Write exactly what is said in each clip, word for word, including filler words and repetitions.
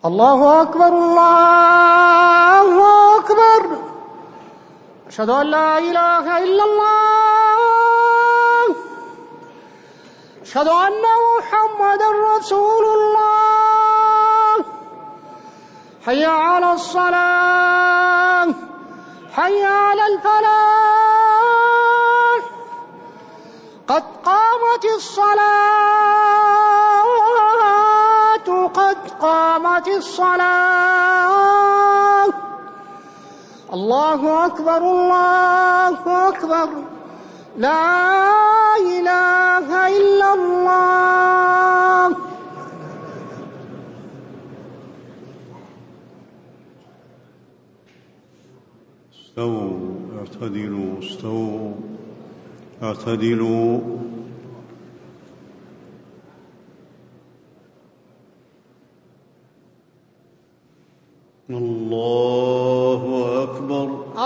الله أكبر الله أكبر. أشهد أن لا إله إلا الله. أشهد أن محمدا رسول الله. حي على الصلاة حي على الفلاح. قد قامت الصلاة قد قامت الصلاة. الله أكبر الله أكبر. لا إله إلا الله. استووا اعتدلوا استووا اعتدلوا. الله أكبر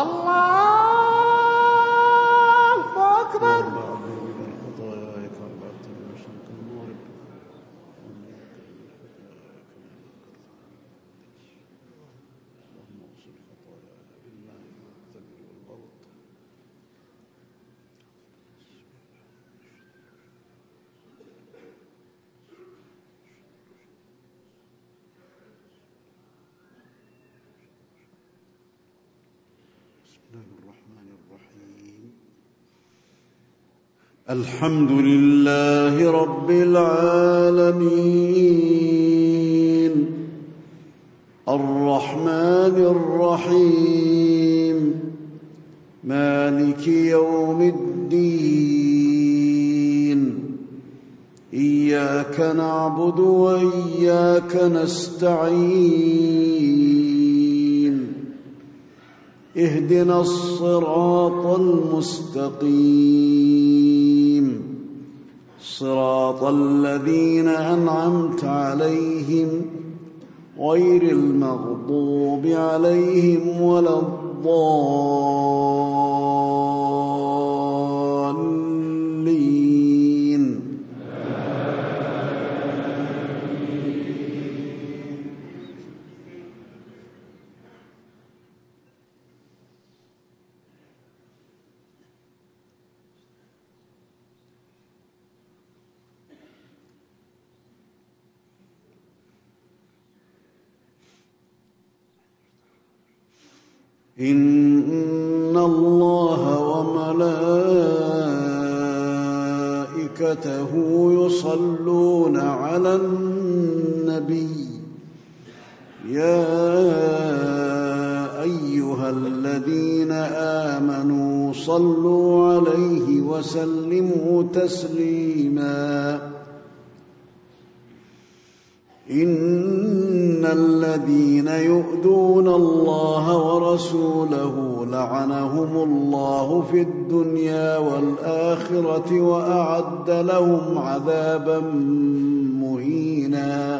الله أكبر. الحمد لله رب العالمين الرحمن الرحيم مالك يوم الدين. إياك نعبد وإياك نستعين. اهدنا الصراط المستقيم صراط الذين أنعمت عليهم غير المغضوب عليهم ولا الضالين. إن الله وملائكته يصلون على النبي يا أيها الذين آمنوا صلوا عليه وسلموا تسليما. إن الذين يؤذون الله ورسوله لعنهم الله في الدنيا والآخرة وأعد لهم عذابا مهينا.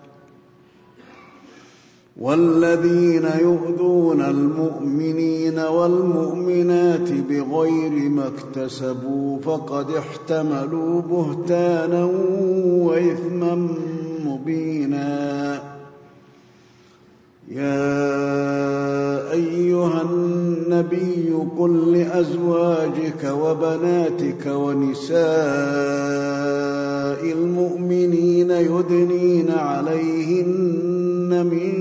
والذين يؤذون المؤمنين والمؤمنات بغير ما اكتسبوا فقد احتملوا بهتانا وإثما مبينا. يا أيها النبي قل لأزواجك وبناتك ونساء المؤمنين يدنين عليهن من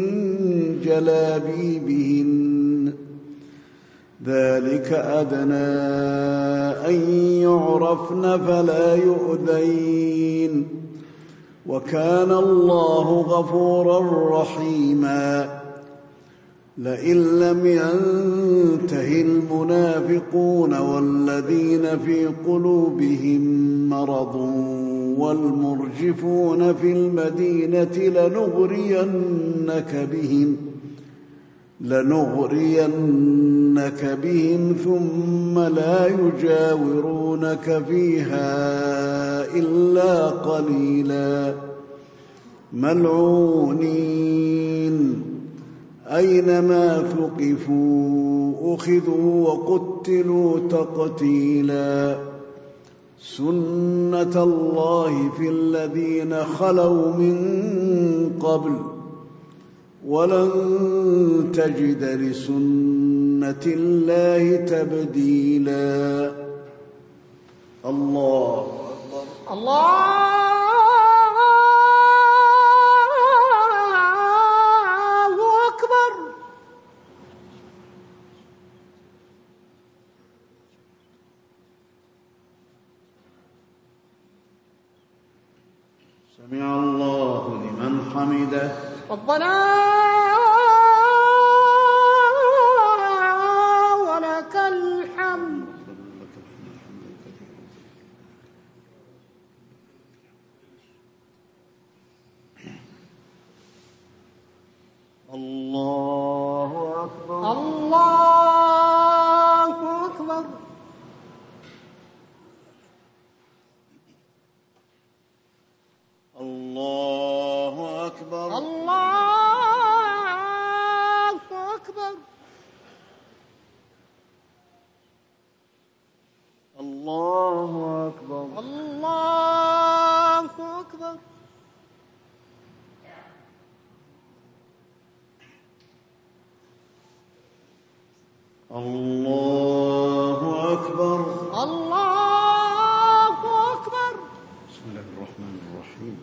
جلابيبهن ذلك أدنى أن يعرفن فلا يؤذين وكان الله غفورا رحيما. لئن لم ينته المنافقون والذين في قلوبهم مرض والمرجفون في المدينة لنغرينك بهم لنغرينك بهم ثم لا يجاورونك فيها إلا قليلا. ملعونين أينما ثقفوا أخذوا وقتلوا تقتيلا. سنة الله في الذين خلوا من قبل ولن تجد لسنة الله تبديلا. الله أكبر. الله أكبر. سمع الله لمن حمده. ربنا ولك الحمد. الله أكبر. الله أكبر. الله أكبر. الله أكبر. الله أكبر. الله أكبر. الله أكبر. الله أكبر. بسم الله الرحمن الرحيم.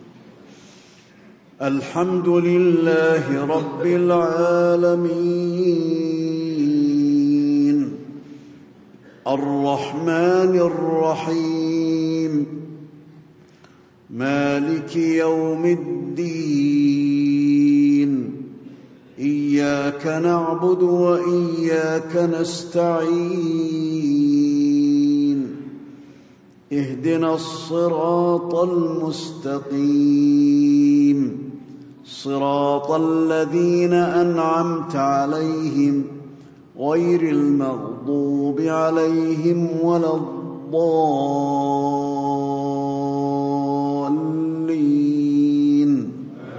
الحمد لله رب العالمين الرحمن الرحيم مالك يوم الدين إياك نعبد وإياك نستعين اهدنا الصراط المستقيم صراط الذين أنعمت عليهم غير المغضوب عليهم ولا الضالين.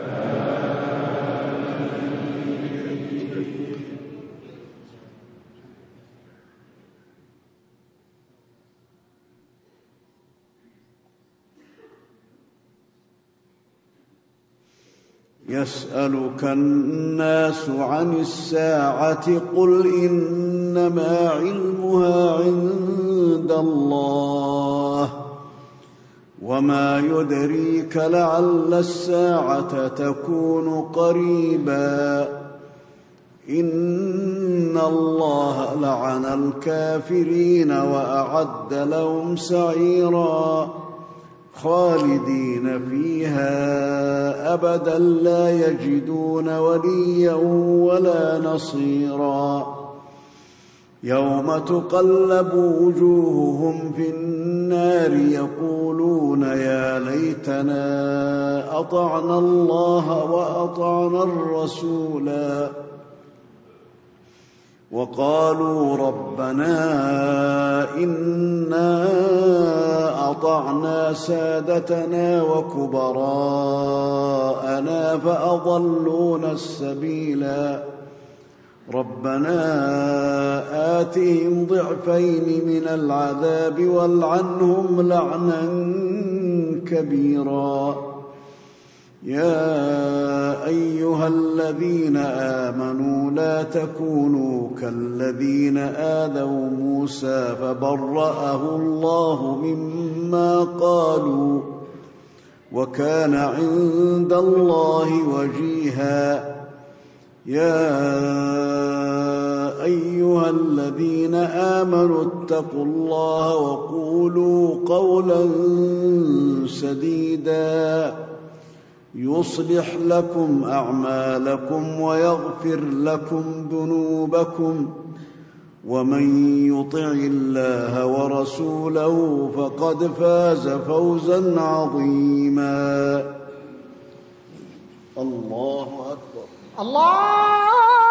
يسألك الناس عن الساعة قل إنما علمها عند الله وما يدريك لعل الساعة تكون قريبا إن الله لعن الكافرين وأعد لهم سعيرا خالدين فيها أبدا لا يجدون وليا ولا نصيرا يوم تقلب وجوههم في النار يقولون يا ليتنا أطعنا الله وأطعنا الرسولا وقالوا ربنا إنا أطعنا سادتنا وكبراءنا فأضلونا السبيلا ربنا آتهم ضعفين من العذاب والعنهم لعنا كبيرا يا أيها الذين آمنوا لا تكونوا كالذين آذوا موسى فبرأه الله مما قالوا وكان عند الله وجيها يا أيها الذين آمنوا اتقوا الله وقولوا قولا سديدا يصلح لكم أعمالكم ويغفر لكم ذنوبكم ومن يطع الله ورسوله فقد فاز فوزا عظيما. الله أكبر. الله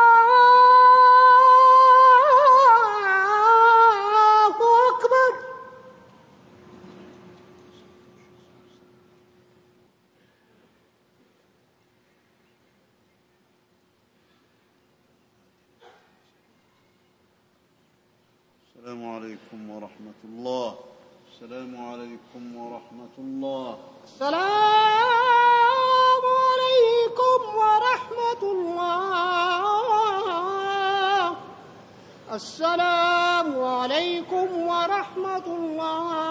أكبر. السلام عليكم ورحمة الله. السلام عليكم ورحمة الله. السلام عليكم ورحمة الله. السلام عليكم ورحمة الله